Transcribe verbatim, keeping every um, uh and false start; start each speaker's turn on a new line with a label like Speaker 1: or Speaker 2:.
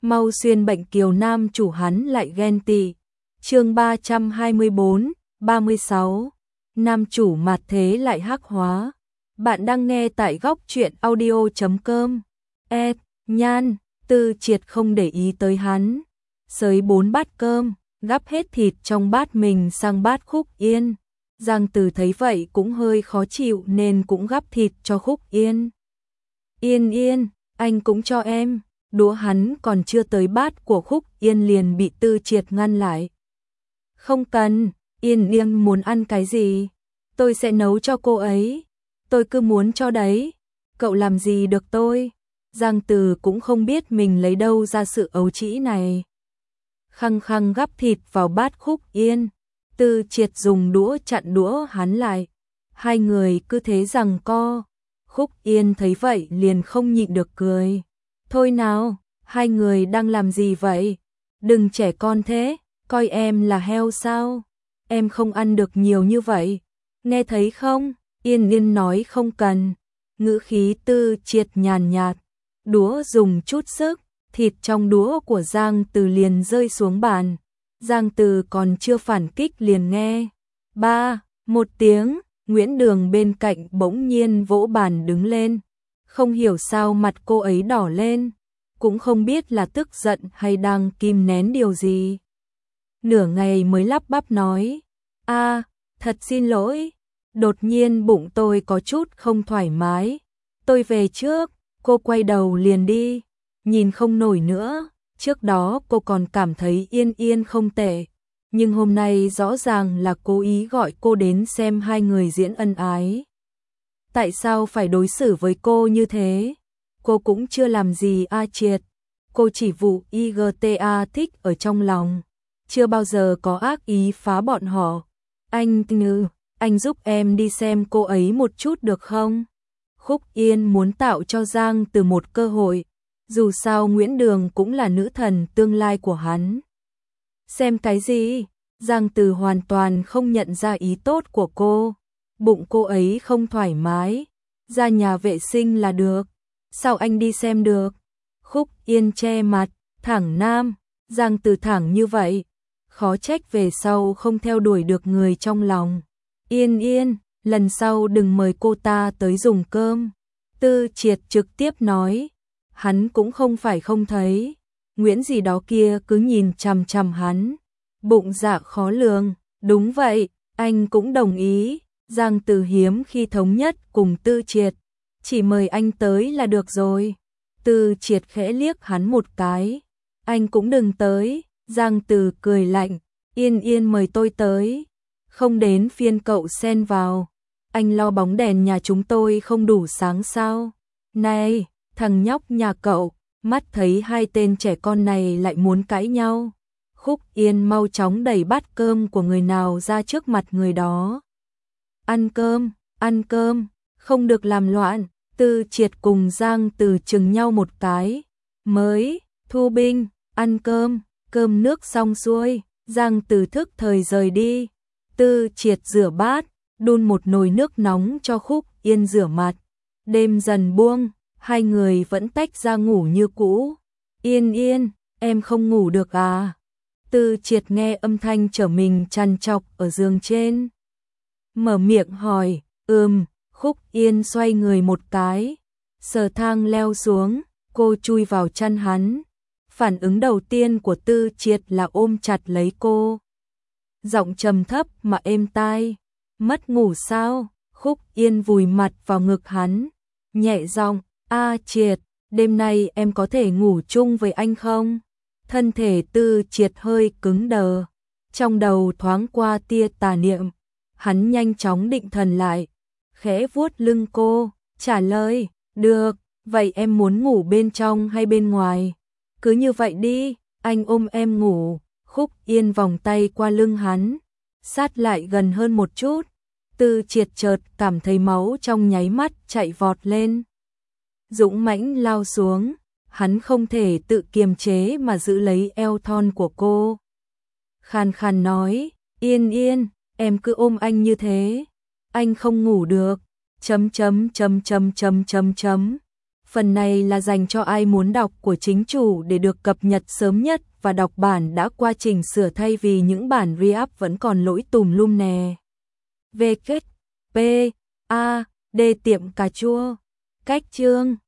Speaker 1: mau xuyên bệnh kiều nam chủ hắn lại ghen tị. Chương ba trăm hai mươi tư, ba mươi sáu. Nam chủ mặt thế lại hắc hóa. Bạn đang nghe tại góc truyện audio chấm com. Ed, Nhan, Tư Triệt không để ý tới hắn. Xới bốn bát cơm, gắp hết thịt trong bát mình sang bát Khúc Yên. Giang Từ thấy vậy cũng hơi khó chịu nên cũng gắp thịt cho Khúc Yên. Yên Yên, anh cũng cho em. Đũa hắn còn chưa tới bát của Khúc Yên liền bị Tư Triệt ngăn lại. Không cần, Yên Yên muốn ăn cái gì? Tôi sẽ nấu cho cô ấy. Tôi cứ muốn cho đấy. Cậu làm gì được tôi? Giang Từ cũng không biết mình lấy đâu ra sự ấu trĩ này. Khăng khăng gắp thịt vào bát Khúc Yên. Tư Triệt dùng đũa chặn đũa hắn lại. Hai người cứ thế giằng co. Khúc Yên thấy vậy liền không nhịn được cười. Thôi nào, hai người đang làm gì vậy? Đừng trẻ con thế, coi em là heo sao? Em không ăn được nhiều như vậy. Nghe thấy không? Yên Yên nói không cần. Ngữ khí Tư Triệt nhàn nhạt. Đũa dùng chút sức, thịt trong đũa của Giang Từ liền rơi xuống bàn. Giang Từ còn chưa phản kích liền nghe. Ba, một tiếng, Nguyễn Đường bên cạnh bỗng nhiên vỗ bàn đứng lên. Không hiểu sao mặt cô ấy đỏ lên, cũng không biết là tức giận hay đang kìm nén điều gì. Nửa ngày mới lắp bắp nói, a, thật xin lỗi, đột nhiên bụng tôi có chút không thoải mái, tôi về trước. Cô quay đầu liền đi, nhìn không nổi nữa. Trước đó cô còn cảm thấy Yên Yên không tệ, nhưng hôm nay rõ ràng là cố ý gọi cô đến xem hai người diễn ân ái. Tại sao phải đối xử với cô như thế? Cô cũng chưa làm gì a Triệt. Cô chỉ vụ i giê tê a thích ở trong lòng, chưa bao giờ có ác ý phá bọn họ. Anh Ngư, anh giúp em đi xem cô ấy một chút được không? Khúc Yên muốn tạo cho Giang Từ một cơ hội. Dù sao Nguyễn Đường cũng là nữ thần tương lai của hắn. Xem cái gì? Giang Từ hoàn toàn không nhận ra ý tốt của cô. Bụng cô ấy không thoải mái, ra nhà vệ sinh là được. Sao anh đi xem được? Khúc Yên che mặt, thẳng nam. Giang Từ thẳng như vậy, khó trách về sau không theo đuổi được người trong lòng. Yên Yên, lần sau đừng mời cô ta tới dùng cơm. Tư Triệt trực tiếp nói. Hắn cũng không phải không thấy, Nguyễn gì đó kia cứ nhìn chằm chằm hắn, bụng dạ khó lường. Đúng vậy, anh cũng đồng ý. Giang Từ hiếm khi thống nhất cùng Tư Triệt, chỉ mời anh tới là được rồi. Tư Triệt khẽ liếc hắn một cái, anh cũng đừng tới. Giang Từ cười lạnh, Yên Yên mời tôi tới, không đến phiên cậu xen vào. Anh lo bóng đèn nhà chúng tôi không đủ sáng sao? Này, thằng nhóc nhà cậu, mắt thấy hai tên trẻ con này lại muốn cãi nhau. Khúc Yên mau chóng đẩy bát cơm của người nào ra trước mặt người đó. Ăn cơm, ăn cơm, không được làm loạn. Tư Triệt cùng Giang Từ chừng nhau một cái. Mới, thu binh, ăn cơm, cơm nước xong xuôi, Giang Từ thức thời rời đi. Tư Triệt rửa bát, đun một nồi nước nóng cho Khúc Yên rửa mặt. Đêm dần buông, hai người vẫn tách ra ngủ như cũ. Yên Yên, em không ngủ được à? Tư Triệt nghe âm thanh trở mình trằn trọc ở giường trên, mở miệng hỏi. Ừm. Khúc Yên xoay người một cái, sờ thang leo xuống, cô chui vào chăn hắn. Phản ứng đầu tiên của Tư Triệt là ôm chặt lấy cô, giọng trầm thấp mà êm tai. Mất ngủ sao? Khúc Yên vùi mặt vào ngực hắn, nhẹ giọng, a Triệt, đêm nay em có thể ngủ chung với anh không? Thân thể Tư Triệt hơi cứng đờ, trong đầu thoáng qua tia tà niệm. Hắn nhanh chóng định thần lại, khẽ vuốt lưng cô, trả lời, được, vậy em muốn ngủ bên trong hay bên ngoài? Cứ như vậy đi, anh ôm em ngủ. Khúc Yên vòng tay qua lưng hắn, sát lại gần hơn một chút. Tư Triệt chợt cảm thấy máu trong nháy mắt chạy vọt lên, dũng mãnh lao xuống. Hắn không thể tự kiềm chế mà giữ lấy eo thon của cô, khàn khàn nói, Yên Yên, em cứ ôm anh như thế, anh không ngủ được. Chấm chấm chấm chấm chấm chấm chấm. Phần này là dành cho ai muốn đọc của chính chủ để được cập nhật sớm nhất và đọc bản đã qua chỉnh sửa thay vì những bản re-up vẫn còn lỗi tùm lum nè. V kết P A D tiệm cà chua. Cách chương